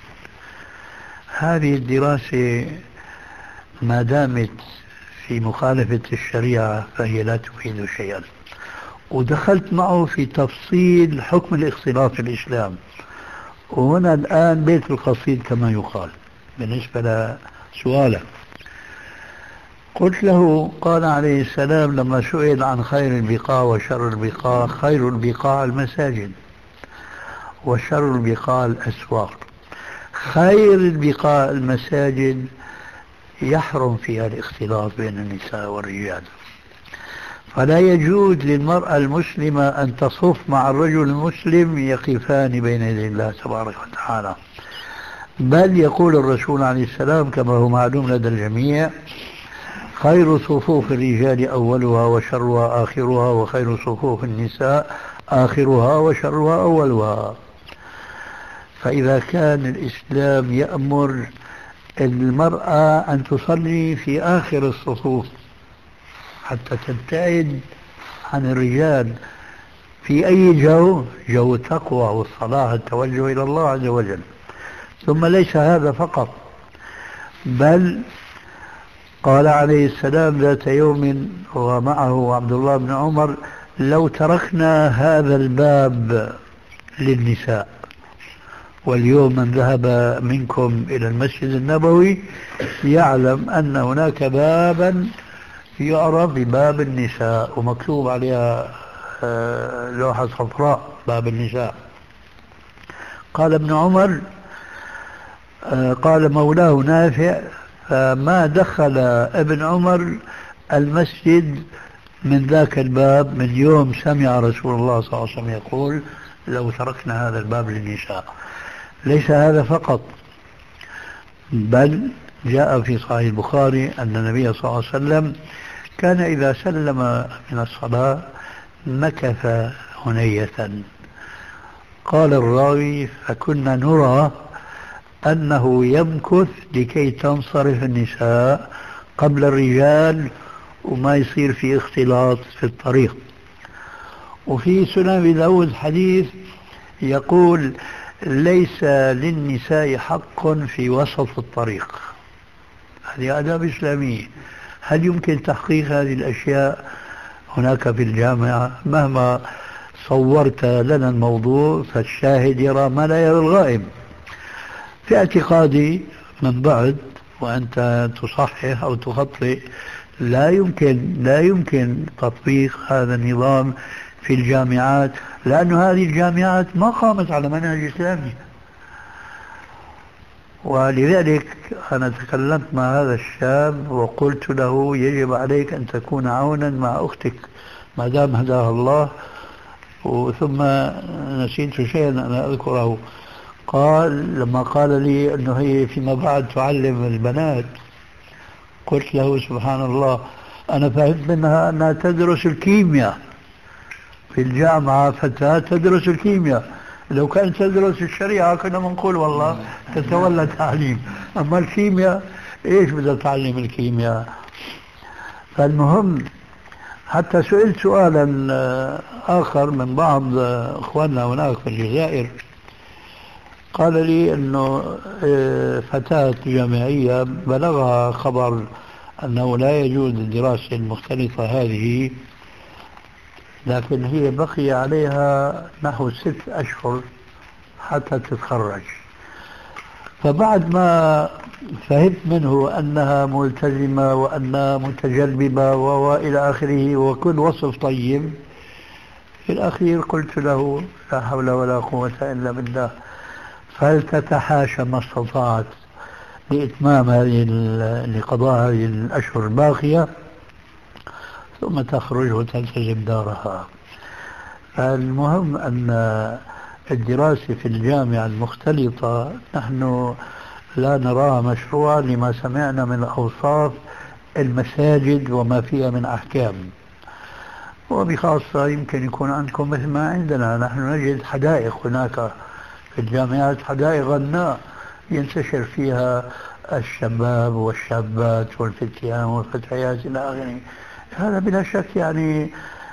هذه الدراسة ما دامت في مخالفة الشريعة فهي لا تفيد شيئا. ودخلت معه في تفصيل حكم الاختلاط في الإسلام، وهنا الآن بيت القصيد كما يقال بالنسبة لسؤالك. قلت له: قال عليه السلام لما سئل عن خير البقاع وشر البقاع: خير البقاع المساجد وشر البقاع الأسواق. خير البقاع المساجد يحرم فيها الاختلاط بين النساء والرجال، فلا يجوز للمرأة المسلمة أن تصف مع الرجل المسلم يقفان بين يدي الله تبارك وتعالى. بل يقول الرسول عليه السلام كما هو معلوم لدى الجميع: خير صفوف الرجال أولها وشرها آخرها، وخير صفوف النساء آخرها وشرها أولها. فإذا كان الإسلام يأمر المرأة أن تصلي في آخر الصفوف حتى تبتعد عن الرجال في أي جو التقوى والصلاة، التوجه إلى الله عز وجل. ثم ليس هذا فقط، بل قال عليه السلام ذات يوم ومعه عبد الله بن عمر: لو تركنا هذا الباب للنساء. واليوم من ذهب منكم إلى المسجد النبوي يعلم أن هناك بابا يعرف بباب النساء ومكتوب عليها لوحة صفراء: باب النساء. قال ابن عمر، قال مولاه نافع: فما دخل ابن عمر المسجد من ذاك الباب من يوم سمع رسول الله صلى الله عليه وسلم يقول: لو تركنا هذا الباب للنساء. ليس هذا فقط، بل جاء في صحيح البخاري أن النبي صلى الله عليه وسلم كان إذا سلم من الصلاة مكث هنية. قال الراوي: فكنا نرى أنه يمكث لكي تنصرف النساء قبل الرجال وما يصير في اختلاط في الطريق. وفي سنن أبي داود حديث يقول: ليس للنساء حق في وسط الطريق. هذه آداب إسلامية. هل يمكن تحقيق هذه الأشياء هناك في الجامعة؟ مهما صورت لنا الموضوع فالشاهد يرى ما لا يرى الغائب. في اعتقادي من بعد، وأنت تصحح أو تخطئ، لا يمكن تطبيق هذا النظام في الجامعات، لأن هذه الجامعات ما قامت على منهج إسلامي. ولذلك أنا تكلمت مع هذا الشاب وقلت له يجب عليك أن تكون عونا مع أختك ما دام هداها الله. ثم نسيت شيئا أنا أذكره، قال لما قال لي أنه هي فيما بعد تعلم البنات، قلت له سبحان الله أنا فهمت منها أنها تدرس الكيمياء في الجامعة، فتاة تدرس الكيمياء. لو كانت تدرس الشريعة كنا بنقول والله تتولى تعليم، أما الكيمياء إيش بدها تعلم الكيمياء؟ فالمهم حتى سئلت سؤالا آخر من بعض أخواننا هناك في الجزائر، قال لي أنه فتاة جامعية بلغها خبر أنه لا يجوز الدراسة المختلطة هذه، لكن هي بقي عليها نحو 6 أشهر حتى تتخرج. فبعد ما فهمت منه أنها ملتزمة وأنها متجلبة وإلى آخره وكل وصف طيب، في الأخير قلت له لا حول ولا قوة إلا بالله، فلتتحاشى ما استطاعت لإتمام لقضاء هذه الأشهر الباقية ثم تخرج وتلتزم دارها. فالمهم أن الدراسة في الجامعة المختلطة نحن لا نراها مشروعا لما سمعنا من أوصاف المساجد وما فيها من أحكام، وبخاصة يمكن يكون عندكم مثل ما عندنا. نحن نجد حدائق هناك في الجامعات، حدائق غناء ينتشر فيها الشباب والشابات والفتيان والفتيات إلى آخره. هذا بلا شك يعني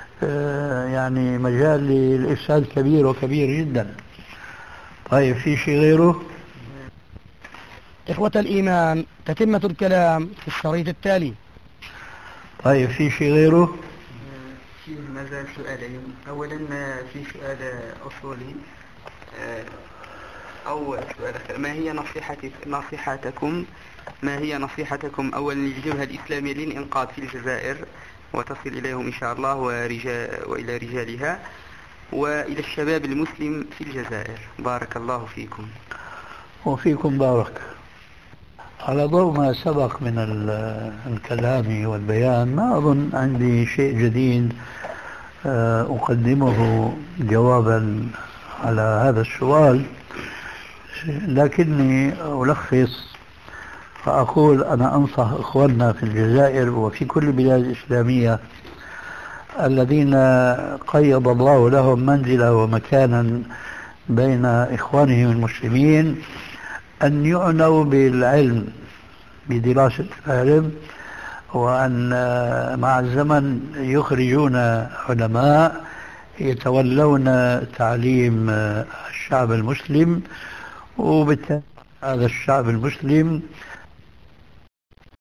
مجال للإفساد كبير وكبير جدا. طيب في شيء غيره؟ إخوة الإيمان، تتمة الكلام في الشريط التالي. طيب في شيء غيره؟ في ما زال سؤالين. أولا في سؤال أصولي أو سؤال ما هي نصيحتكم أولا للجبهة الإسلامية للإنقاذ في الجزائر وتصل إليهم إن شاء الله وإلى رجالها، وإلى الشباب المسلم في الجزائر؟ بارك الله فيكم. وفيكم بارك. على ضوء ما سبق من الكلام والبيان، ما أظن عندي شيء جديد أقدمه جوابا على هذا السؤال، لكني ألخص فأقول أنا أنصح إخواننا في الجزائر وفي كل البلاد الإسلامية الذين قيض الله لهم منزلة ومكانا بين إخوانهم المسلمين أن يعنوا بالعلم، بدراسة العلم، وأن مع الزمن يخرجون علماء يتولون تعليم الشعب المسلم، وبالتالي هذا الشعب المسلم